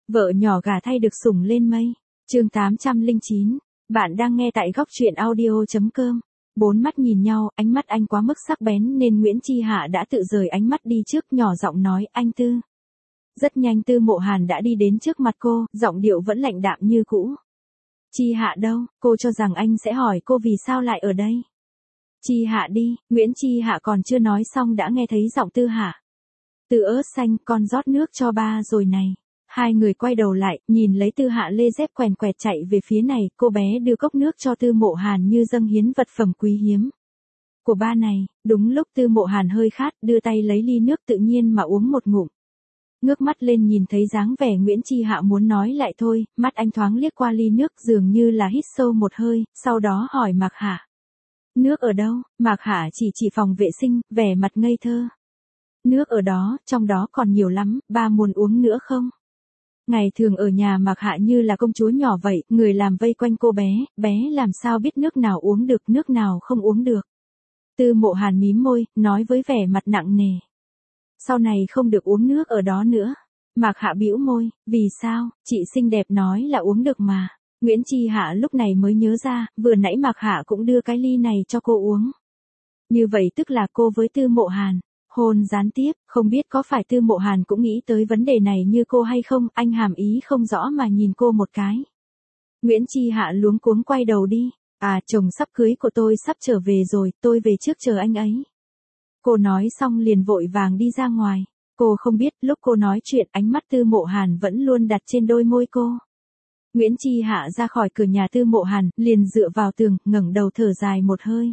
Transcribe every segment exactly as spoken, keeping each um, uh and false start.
Vợ nhỏ gà thay được sủng lên mây. Chương tám trăm lẻ chín. Bạn đang nghe tại góc truyện audio chấm com. Bốn mắt nhìn nhau, ánh mắt anh quá mức sắc bén nên Nguyễn Chi Hạ đã tự rời ánh mắt đi trước, nhỏ giọng nói, anh Tư. Rất nhanh Tư Mộ Hàn đã đi đến trước mặt cô, giọng điệu vẫn lạnh đạm như cũ. Chi Hạ đâu, cô cho rằng anh sẽ hỏi cô vì sao lại ở đây. Chi Hạ đi, Nguyễn Chi Hạ còn chưa nói xong đã nghe thấy giọng Tư Hạ. Tư ớt xanh, con rót nước cho ba rồi này. Hai người quay đầu lại, nhìn lấy Tư Hạ lê dép quèn quẹt chạy về phía này, cô bé đưa cốc nước cho Tư Mộ Hàn như dâng hiến vật phẩm quý hiếm của ba này. Đúng lúc Tư Mộ Hàn hơi khát, đưa tay lấy ly nước tự nhiên mà uống một ngụm. Ngước mắt lên nhìn thấy dáng vẻ Nguyễn Chi Hạ muốn nói lại thôi, mắt anh thoáng liếc qua ly nước dường như là hít sâu một hơi, sau đó hỏi Mạc Hạ. Nước ở đâu? Mạc Hạ chỉ chỉ phòng vệ sinh, vẻ mặt ngây thơ. Nước ở đó, trong đó còn nhiều lắm, ba muốn uống nữa không? Ngày thường ở nhà Mạc Hạ như là công chúa nhỏ vậy, người làm vây quanh cô bé, bé làm sao biết nước nào uống được, nước nào không uống được. Tư Mộ Hàn mím môi, nói với vẻ mặt nặng nề. Sau này không được uống nước ở đó nữa. Mạc Hạ bĩu môi, vì sao, chị xinh đẹp nói là uống được mà. Nguyễn Chi Hạ lúc này mới nhớ ra, vừa nãy Mạc Hạ cũng đưa cái ly này cho cô uống. Như vậy tức là cô với Tư Mộ Hàn hôn gián tiếp, không biết có phải Tư Mộ Hàn cũng nghĩ tới vấn đề này như cô hay không, anh hàm ý không rõ mà nhìn cô một cái. Nguyễn Chi Hạ luống cuống quay đầu đi, à chồng sắp cưới của tôi sắp trở về rồi, tôi về trước chờ anh ấy. Cô nói xong liền vội vàng đi ra ngoài, cô không biết lúc cô nói chuyện ánh mắt Tư Mộ Hàn vẫn luôn đặt trên đôi môi cô. Nguyễn Chi Hạ ra khỏi cửa nhà Tư Mộ Hàn, liền dựa vào tường, ngẩng đầu thở dài một hơi.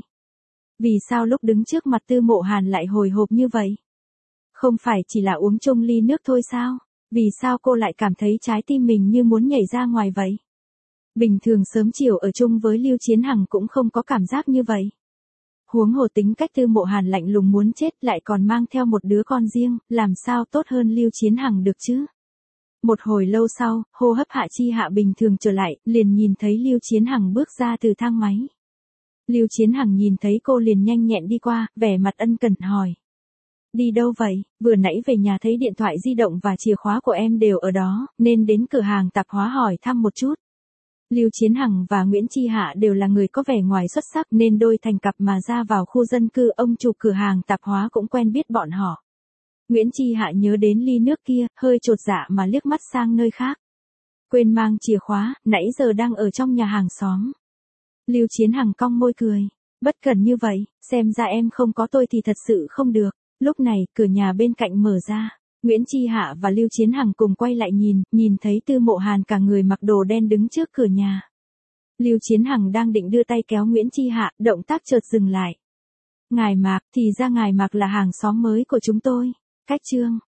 Vì sao lúc đứng trước mặt Tư Mộ Hàn lại hồi hộp như vậy? Không phải chỉ là uống chung ly nước thôi sao? Vì sao cô lại cảm thấy trái tim mình như muốn nhảy ra ngoài vậy? Bình thường sớm chiều ở chung với Lưu Chiến Hằng cũng không có cảm giác như vậy. Huống hồ tính cách Tư Mộ Hàn lạnh lùng muốn chết lại còn mang theo một đứa con riêng, làm sao tốt hơn Lưu Chiến Hằng được chứ? Một hồi lâu sau, hô hấp Hạ Chi Hạ bình thường trở lại, liền nhìn thấy Lưu Chiến Hằng bước ra từ thang máy. Lưu Chiến Hằng nhìn thấy cô liền nhanh nhẹn đi qua, vẻ mặt ân cần hỏi. Đi đâu vậy? Vừa nãy về nhà thấy điện thoại di động và chìa khóa của em đều ở đó, nên đến cửa hàng tạp hóa hỏi thăm một chút. Lưu Chiến Hằng và Nguyễn Chi Hạ đều là người có vẻ ngoài xuất sắc nên đôi thành cặp mà ra vào khu dân cư, ông chủ cửa hàng tạp hóa cũng quen biết bọn họ. Nguyễn Chi Hạ nhớ đến ly nước kia, hơi chột dạ mà liếc mắt sang nơi khác. Quên mang chìa khóa, nãy giờ đang ở trong nhà hàng xóm. Lưu Chiến Hằng cong môi cười. Bất cẩn như vậy, xem ra em không có tôi thì thật sự không được. Lúc này, cửa nhà bên cạnh mở ra. Nguyễn Chi Hạ và Lưu Chiến Hằng cùng quay lại nhìn, nhìn thấy Tư Mộ Hàn cả người mặc đồ đen đứng trước cửa nhà. Lưu Chiến Hằng đang định đưa tay kéo Nguyễn Chi Hạ, động tác chợt dừng lại. Ngài Mạc, thì ra ngài Mạc là hàng xóm mới của chúng tôi. Cách chương